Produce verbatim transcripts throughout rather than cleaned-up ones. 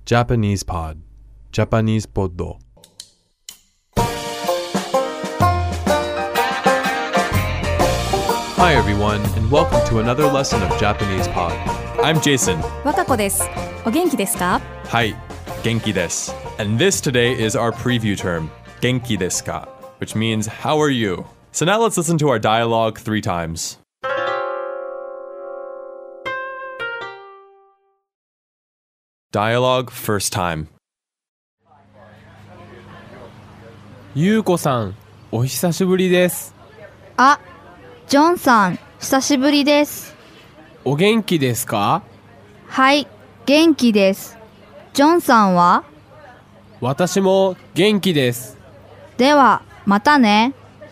Japanese Pod Japanese Poddo Hi everyone, and welcome to another lesson of Japanese Pod. I'm Jason. 若子です。お元気ですか？ はい、元気です。And this today is our preview term, 元気ですか? Which means, how are you? So now let's listen to our dialogue three times. Dialogue first time. ゆうこさん、お久しぶりです。 あ、ジョンさん、久しぶりです。 お元気ですか？ はい、元気です。ジョンさんは？ 私も元気です。 では、またね。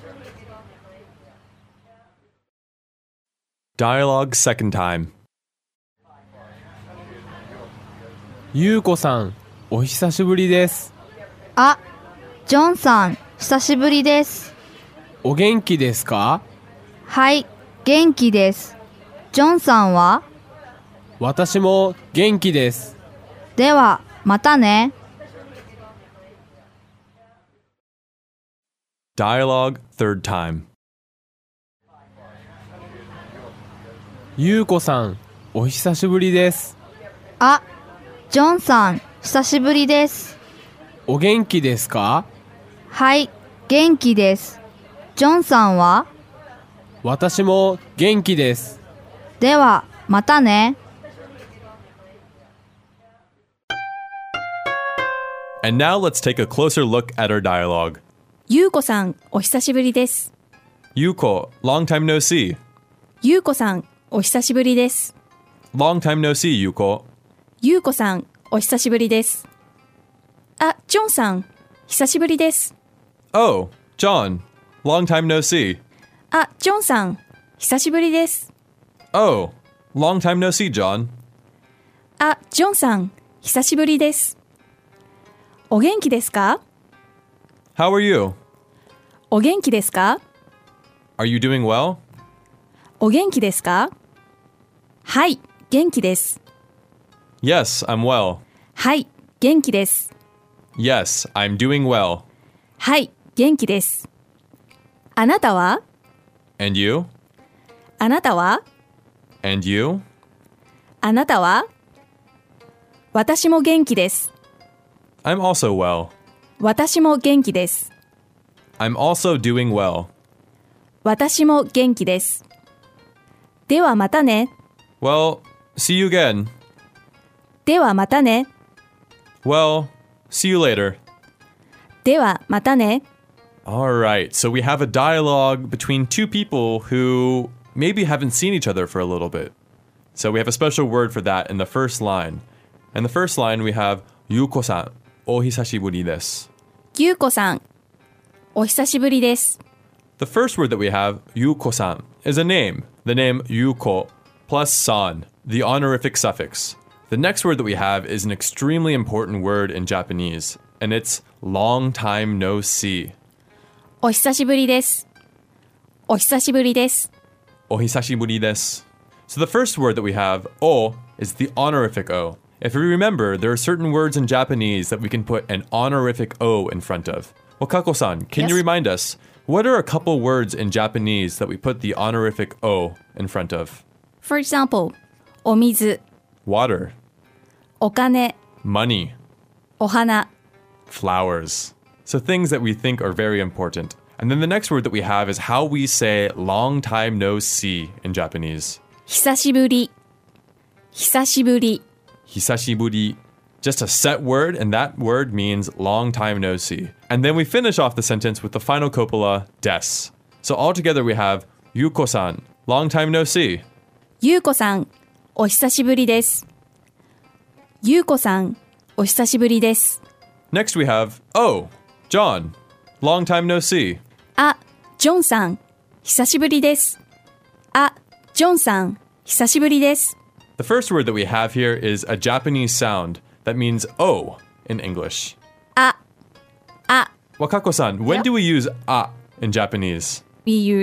Dialogue second time. ゆうこさん、お久しぶりです。 あ、ジョンさん、久しぶりです。 お元気ですか？ はい、元気です。ジョンさんは？ 私も元気です。 では、またね。 Dialogue third time. ゆうこさん、お久しぶりです。 あ、ジョンさん、久しぶりです。 お元気ですか？ はい、元気です。ジョンさんは？ 私も元気です。 では、またね。 And now let's take a closer look at our dialogue. ゆうこさん、お久しぶりです。 Yuko, long time no see. ゆうこさん、お久しぶりです。 Long time no see, Yuko. ゆうこさん、お久しぶりです。あ、ジョンさん、久しぶりです。 Oh, John, long time no see. あ、ジョンさん、久しぶりです。 Oh, long time no see, John. あ、ジョンさん、久しぶりです。お元気ですか？ How are you? お元気ですか？ Are you doing well? お元気ですか？はい、元気です。 Yes, I'm well. はい、元気です。 Yes, I'm doing well. はい、元気です。あなたは？ And you? あなたは？ And you? あなたは？私も元気です。 I'm also well. 私も元気です。 I'm also doing well. 私も元気です。ではまたね。 Well, see you again. ではまたね。 Well, see you later. ではまたね。 Alright, so we have a dialogue between two people who maybe haven't seen each other for a little bit. So we have a special word for that in the first line. In the first line we have Yuko-san, ohisashiburi desu. ゆうこさん、お久しぶりです。 The first word that we have, Yuko-san, is a name. The name Yuko plus san, the honorific suffix. The next word that we have is an extremely important word in Japanese, and it's long time no see. お久しぶりです。お久しぶりです。 Ohisashiburi desu. So the first word that we have, o, is the honorific o. If you remember, there are certain words in Japanese that we can put an honorific o in front of. Well, Kako-san, can Yes. you remind us, what are a couple words in Japanese that we put the honorific o in front of? For example, お水、 Water, お金、 money, お花。 flowers. So things that we think are very important. And then the next word that we have is how we say long time no see in Japanese. 久しぶり、久しぶり。 Hisashiburi. Just a set word, and that word means long time no see. And then we finish off the sentence with the final copula, des. So altogether we have Yuko-san, long time no see. ゆうこさん、お久しぶりです。ゆうこさん、お久しぶりです。 Next we have, oh, John, long time no see. あ、ジョンさん、久しぶりです。あ、ジョンさん、久しぶりです。 The first word that we have here is a Japanese sound that means oh in English. あ、あ、 Wakako-san, when Yep. do we use a in Japanese? we use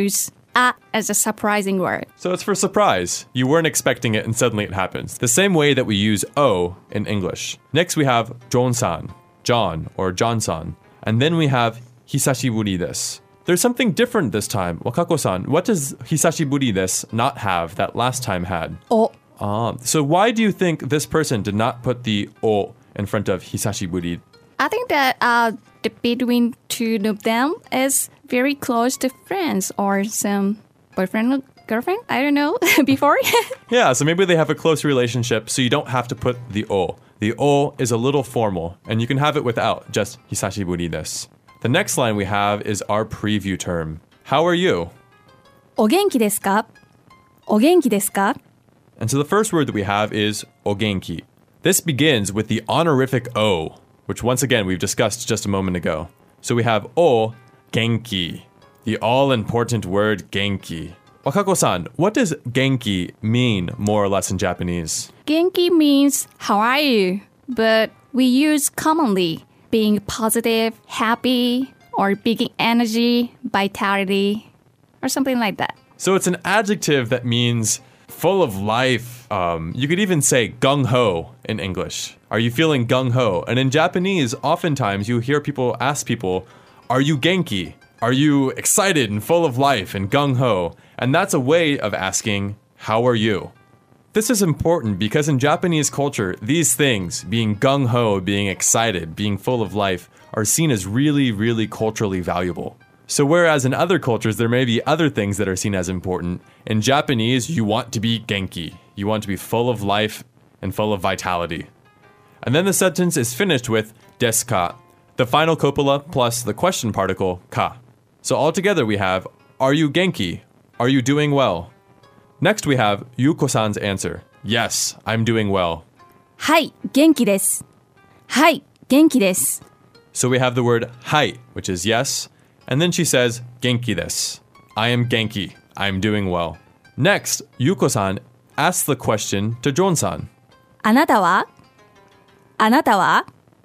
a as a surprising word. So it's for surprise. You weren't expecting it and suddenly it happens. The same way that we use o in English. Next we have John-san, John or John-san. And then we have hisashiburi desu. There's something different this time. Wakako-san, what does hisashiburi desu not have that last time had? O. Ah, so why do you think this person did not put the o in front of hisashiburi? I think that uh, the between two of them is very close to friends or some boyfriend or girlfriend. I don't know before. Yeah, so maybe they have a close relationship, so you don't have to put the o. The o is a little formal, and you can have it without just hisashiburi desu. The next line we have is our preview term. How are you? お元気ですか?お元気ですか? And so the first word that we have is ogenki. This begins with the honorific o, which once again we've discussed just a moment ago. So we have o, genki, the all-important word genki. Wakako-san, what does genki mean more or less in Japanese? Genki means how are you? But we use commonly being positive, happy, or big energy, vitality, or something like that. So it's an adjective that means full of life. Um, you could even say gung-ho in English. Are you feeling gung-ho? And in Japanese, oftentimes you hear people ask people, are you genki? Are you excited and full of life and gung-ho? And that's a way of asking, how are you? This is important because in Japanese culture, these things, being gung-ho, being excited, being full of life, are seen as really, really culturally valuable. So whereas in other cultures there may be other things that are seen as important, in Japanese you want to be genki. You want to be full of life and full of vitality. And then the sentence is finished with desu ka, the final copula plus the question particle ka. So altogether we have, are you genki? Are you doing well? Next we have Yuko-san's answer. Yes, I'm doing well. はい、元気です. はい、元気です. So we have the word hai, which is yes, and then she says genki desu. I am genki. I'm doing well. Next, Yuko-san asks the question to John-san. あなたは?あなたは?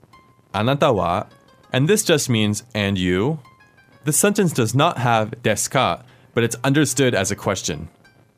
Anata wa? And this just means and you? The sentence does not have desu ka, but it's understood as a question.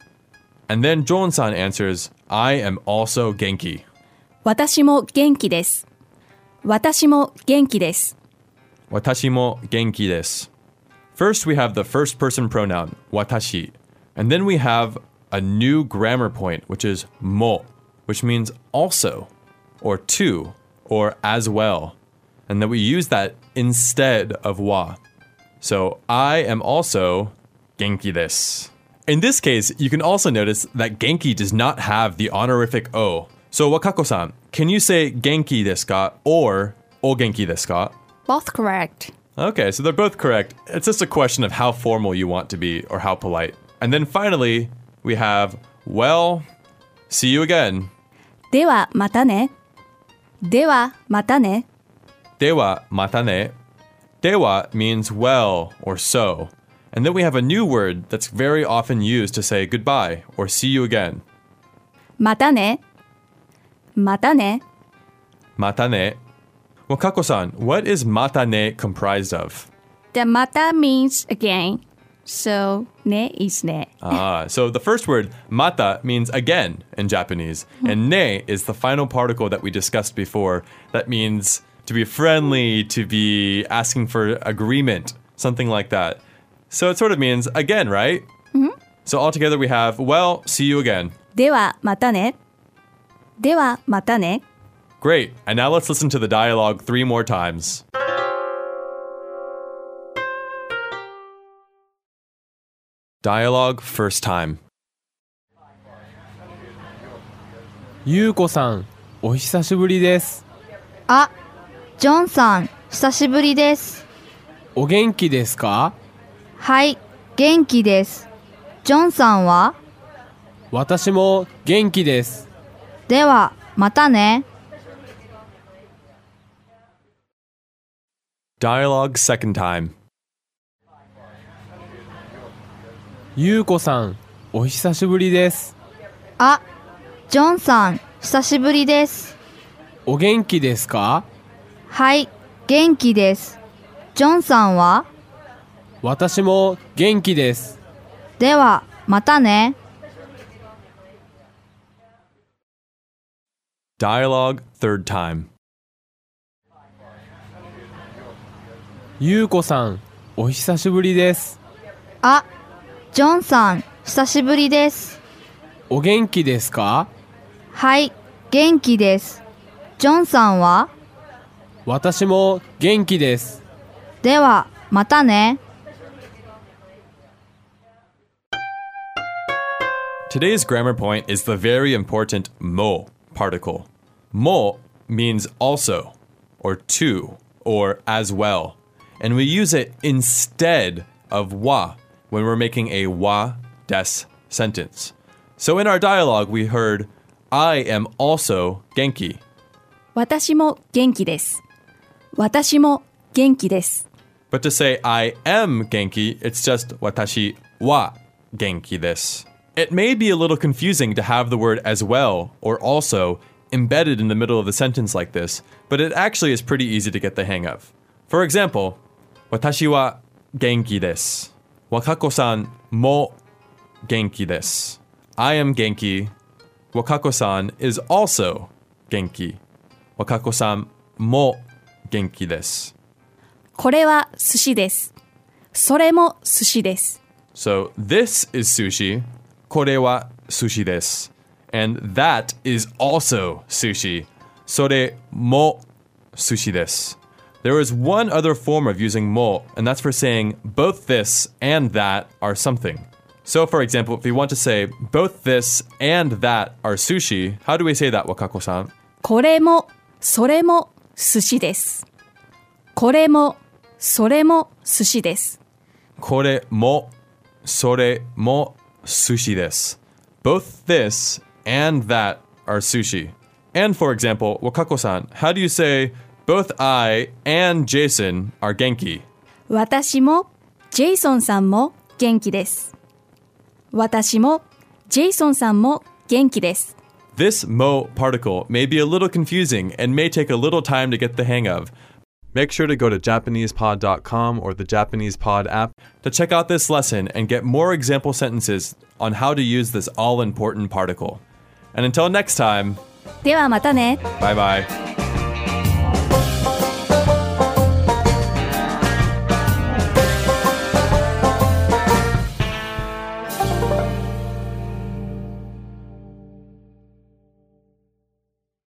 And then John-san answers, I am also genki. 私も元気です. 私も元気です. Watashi mo genki desu. First, we have the first person pronoun, watashi. And then we have a new grammar point, which is mo, which means also, or to, or as well. And then we use that instead of wa. So, I am also genki desu. In this case, you can also notice that genki does not have the honorific o. So, Wakako-san, can you say genki desu ka or o genki desu ka? Both correct. Okay, so they're both correct. It's just a question of how formal you want to be or how polite. And then finally, we have, well, see you again. ではまたね. ではまたね. Dewa matane. Dewa means well or so. And then we have a new word that's very often used to say goodbye or see you again. またね. またね. Matane. Well, Kako-san, what is matane comprised of? The mata means again. So, ne is ne. Ah, so the first word, mata, means again in Japanese. And ne is the final particle that we discussed before. That means to be friendly, to be asking for agreement, something like that. So it sort of means again, right? Mm-hmm. So altogether we have, well, see you again. ではまたね. ではまたね. Great. And now let's listen to the dialogue three more times. Dialogue first time. ゆうこさん、お久しぶりです。 あ、ジョンさん、久しぶりです。 お元気ですか？ はい、元気です。ジョンさんは？ 私も元気です。 では、またね。 Dialogue second time. ゆうこさん、お久しぶりです。 あ、ジョンさん、久しぶりです。 お元気ですか？ はい、元気です。ジョンさんは？ 私も元気です。 では、またね。 Dialogue third time. ゆうこさん、お久しぶりです。 あ、ジョンさん、久しぶりです。 お元気ですか？ はい、元気です。ジョンさんは？ 私も元気です。 では、またね。 Today's grammar point is the very important mo particle. Mo means also, or to, or as well. And we use it instead of wa when we're making a wa des sentence. So in our dialogue, we heard, I am also genki. 私も元気です。私も元気です。 But to say I am genki, it's just watashi wa genki desu. It may be a little confusing to have the word as well or also embedded in the middle of the sentence like this, but it actually is pretty easy to get the hang of. For example, watashi wa genki desu. Wakako-san mo genki desu. I am genki. Wakako-san is also genki. Wakako-san mo genki desu. これは寿司です。それも寿司です。 So this is sushi. これは sushi desu. And that is also sushi. それも sushi desu. There is one other form of using mo, and that's for saying both this and that are something. So for example, if we want to say both this and that are sushi, how do we say that, Wakako-san? これもそれも寿司です。これもそれも寿司です。 これもそれも sushi desu. Both this and that are sushi. And for example, Wakako-san, how do you say both I and Jason are genki? 私もジェイソンさんも元気です。私もジェイソンさんも元気です。 This mo particle may be a little confusing and may take a little time to get the hang of. Make sure to go to Japanese pod dot com or the Japanese Pod app to check out this lesson and get more example sentences on how to use this all-important particle. And until next time, ではまたね。 bye bye.